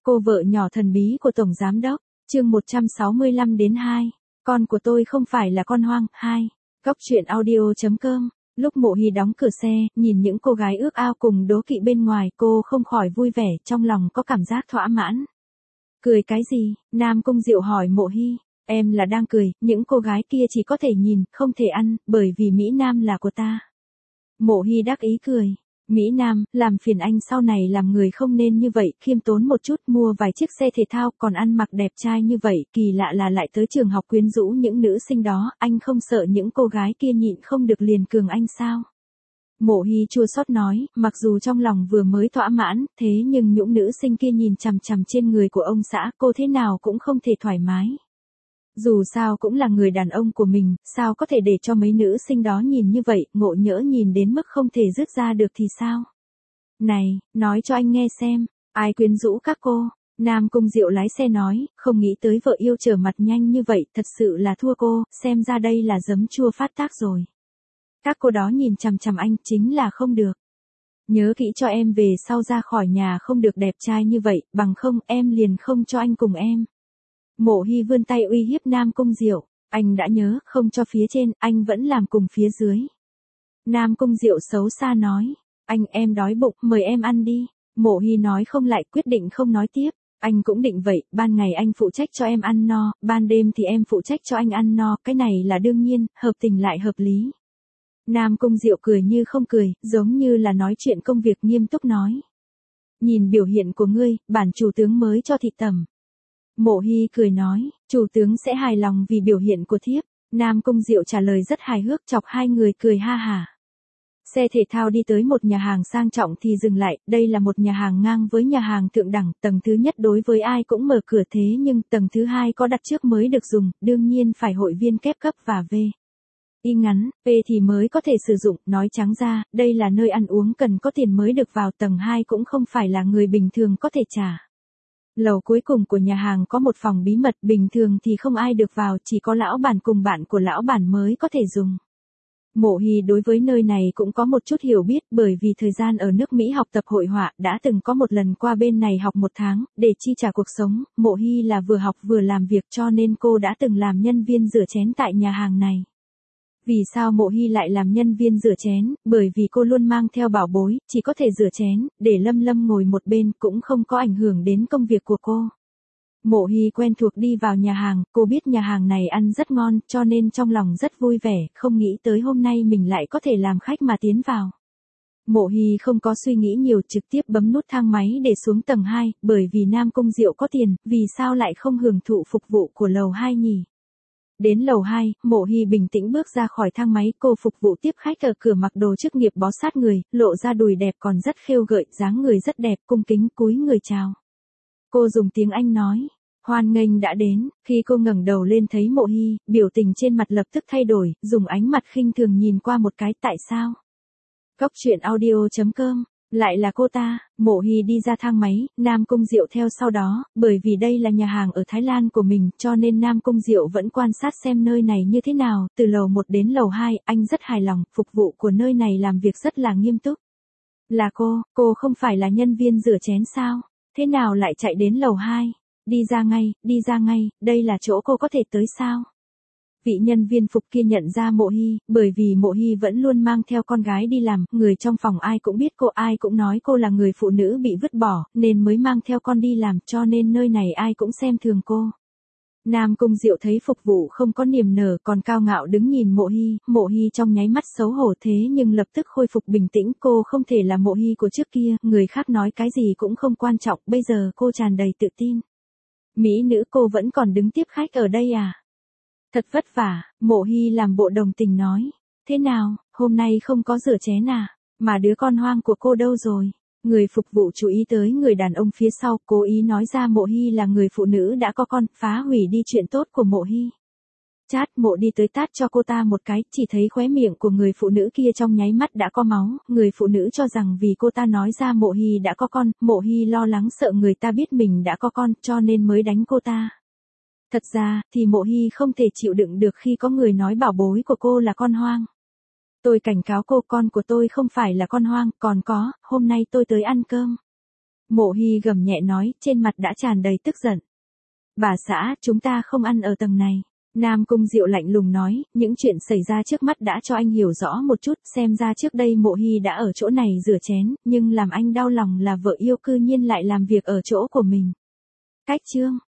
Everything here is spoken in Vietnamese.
Cô vợ nhỏ thần bí của Tổng Giám Đốc, chương 165-2, con của tôi không phải là con hoang, 2, Góc truyện audio.com, lúc Mộ Hy đóng cửa xe, nhìn những cô gái ước ao cùng đố kỵ bên ngoài, cô không khỏi vui vẻ, trong lòng có cảm giác thỏa mãn. Cười cái gì? Nam Cung Diệu hỏi Mộ Hy, em là đang cười, những cô gái kia chỉ có thể nhìn, không thể ăn, bởi vì Mỹ Nam là của ta. Mộ Hy đắc ý cười. Mỹ Nam, làm phiền anh sau này làm người không nên như vậy, khiêm tốn một chút, mua vài chiếc xe thể thao, còn ăn mặc đẹp trai như vậy, kỳ lạ là lại tới trường học quyến rũ những nữ sinh đó, anh không sợ những cô gái kia nhịn không được liền cường anh sao? Mộ Hy chua xót nói, mặc dù trong lòng vừa mới thỏa mãn, thế nhưng những nữ sinh kia nhìn chằm chằm trên người của ông xã, cô thế nào cũng không thể thoải mái. Dù sao cũng là người đàn ông của mình, sao có thể để cho mấy nữ sinh đó nhìn như vậy, ngộ nhỡ nhìn đến mức không thể dứt ra được thì sao? Này, nói cho anh nghe xem, ai quyến rũ các cô? Nam Cung Diệu lái xe nói, không nghĩ tới vợ yêu trở mặt nhanh như vậy, thật sự là thua cô, xem ra đây là giấm chua phát tác rồi. Các cô đó nhìn chằm chằm anh, chính là không được. Nhớ kỹ cho em về sau ra khỏi nhà không được đẹp trai như vậy, bằng không em liền không cho anh cùng em. Mộ Hy vươn tay uy hiếp Nam Cung Diệu, anh đã nhớ, không cho phía trên, anh vẫn làm cùng phía dưới. Nam Cung Diệu xấu xa nói, anh em đói bụng, mời em ăn đi. Mộ Hy nói không lại, quyết định không nói tiếp, anh cũng định vậy, ban ngày anh phụ trách cho em ăn no, ban đêm thì em phụ trách cho anh ăn no, cái này là đương nhiên, hợp tình lại hợp lý. Nam Cung Diệu cười như không cười, giống như là nói chuyện công việc nghiêm túc nói. Nhìn biểu hiện của ngươi, bản chủ tướng mới cho thị tẩm. Mộ Hy cười nói, chủ tướng sẽ hài lòng vì biểu hiện của thiếp. Nam Cung Diệu trả lời rất hài hước, chọc hai người cười ha hả. Xe thể thao đi tới một nhà hàng sang trọng thì dừng lại, đây là một nhà hàng ngang với nhà hàng thượng đẳng, tầng thứ nhất đối với ai cũng mở cửa thế nhưng tầng thứ hai có đặt trước mới được dùng, đương nhiên phải hội viên kép cấp và V. Y ngắn, P thì mới có thể sử dụng, nói trắng ra, đây là nơi ăn uống cần có tiền mới được vào, tầng 2 cũng không phải là người bình thường có thể trả. Lầu cuối cùng của nhà hàng có một phòng bí mật, bình thường thì không ai được vào, chỉ có lão bản cùng bạn của lão bản mới có thể dùng. Mộ Hy đối với nơi này cũng có một chút hiểu biết, bởi vì thời gian ở nước Mỹ học tập hội họa, đã từng có một lần qua bên này học 1 tháng, để chi trả cuộc sống, Mộ Hy là vừa học vừa làm việc cho nên cô đã từng làm nhân viên rửa chén tại nhà hàng này. Vì sao Mộ Hy lại làm nhân viên rửa chén, bởi vì cô luôn mang theo bảo bối, chỉ có thể rửa chén, để Lâm Lâm ngồi một bên cũng không có ảnh hưởng đến công việc của cô. Mộ Hy quen thuộc đi vào nhà hàng, cô biết nhà hàng này ăn rất ngon, cho nên trong lòng rất vui vẻ, không nghĩ tới hôm nay mình lại có thể làm khách mà tiến vào. Mộ Hy không có suy nghĩ nhiều, trực tiếp bấm nút thang máy để xuống tầng 2, bởi vì Nam Cung Diệu có tiền, vì sao lại không hưởng thụ phục vụ của lầu 2 nhỉ? Đến lầu 2, Mộ Hy bình tĩnh bước ra khỏi thang máy, cô phục vụ tiếp khách ở cửa mặc đồ chức nghiệp bó sát người, lộ ra đùi đẹp còn rất khêu gợi, dáng người rất đẹp, cung kính cúi người chào. Cô dùng tiếng Anh nói, hoan nghênh đã đến, khi cô ngẩng đầu lên thấy Mộ Hy, biểu tình trên mặt lập tức thay đổi, dùng ánh mặt khinh thường nhìn qua một cái, tại sao? Góc truyện audio.com, lại là cô ta. Mộ Hy đi ra thang máy, Nam Cung Diệu theo sau đó, bởi vì đây là nhà hàng ở Thái Lan của mình, cho nên Nam Cung Diệu vẫn quan sát xem nơi này như thế nào, từ lầu 1 đến lầu 2, anh rất hài lòng, phục vụ của nơi này làm việc rất là nghiêm túc. Là cô không phải là nhân viên rửa chén sao? Thế nào lại chạy đến lầu 2? Đi ra ngay, đây là chỗ cô có thể tới sao? Vị nhân viên phục kia nhận ra Mộ Hy, bởi vì Mộ Hy vẫn luôn mang theo con gái đi làm, người trong phòng ai cũng biết cô, ai cũng nói cô là người phụ nữ bị vứt bỏ, nên mới mang theo con đi làm, cho nên nơi này ai cũng xem thường cô. Nam Cung Diệu thấy phục vụ không có niềm nở, còn cao ngạo đứng nhìn Mộ Hy trong nháy mắt xấu hổ thế nhưng lập tức khôi phục bình tĩnh, cô không thể là Mộ Hy của trước kia, người khác nói cái gì cũng không quan trọng, bây giờ cô tràn đầy tự tin. Mỹ nữ, cô vẫn còn đứng tiếp khách ở đây à? Thật vất vả, Mộ Hy làm bộ đồng tình nói. Thế nào, hôm nay không có rửa chén à? Mà đứa con hoang của cô đâu rồi? Người phục vụ chú ý tới người đàn ông phía sau, cố ý nói ra Mộ Hy là người phụ nữ đã có con, phá hủy đi chuyện tốt của Mộ Hy. Chát, Mộ đi tới tát cho cô ta một cái, chỉ thấy khóe miệng của người phụ nữ kia trong nháy mắt đã có máu, người phụ nữ cho rằng vì cô ta nói ra Mộ Hy đã có con, Mộ Hy lo lắng sợ người ta biết mình đã có con, cho nên mới đánh cô ta. Thật ra, thì Mộ Hy không thể chịu đựng được khi có người nói bảo bối của cô là con hoang. Tôi cảnh cáo cô, con của tôi không phải là con hoang, còn có, hôm nay tôi tới ăn cơm. Mộ Hy gầm nhẹ nói, trên mặt đã tràn đầy tức giận. Bà xã, chúng ta không ăn ở tầng này. Nam Cung Diệu lạnh lùng nói, những chuyện xảy ra trước mắt đã cho anh hiểu rõ một chút, xem ra trước đây Mộ Hy đã ở chỗ này rửa chén, nhưng làm anh đau lòng là vợ yêu cư nhiên lại làm việc ở chỗ của mình. Cách chương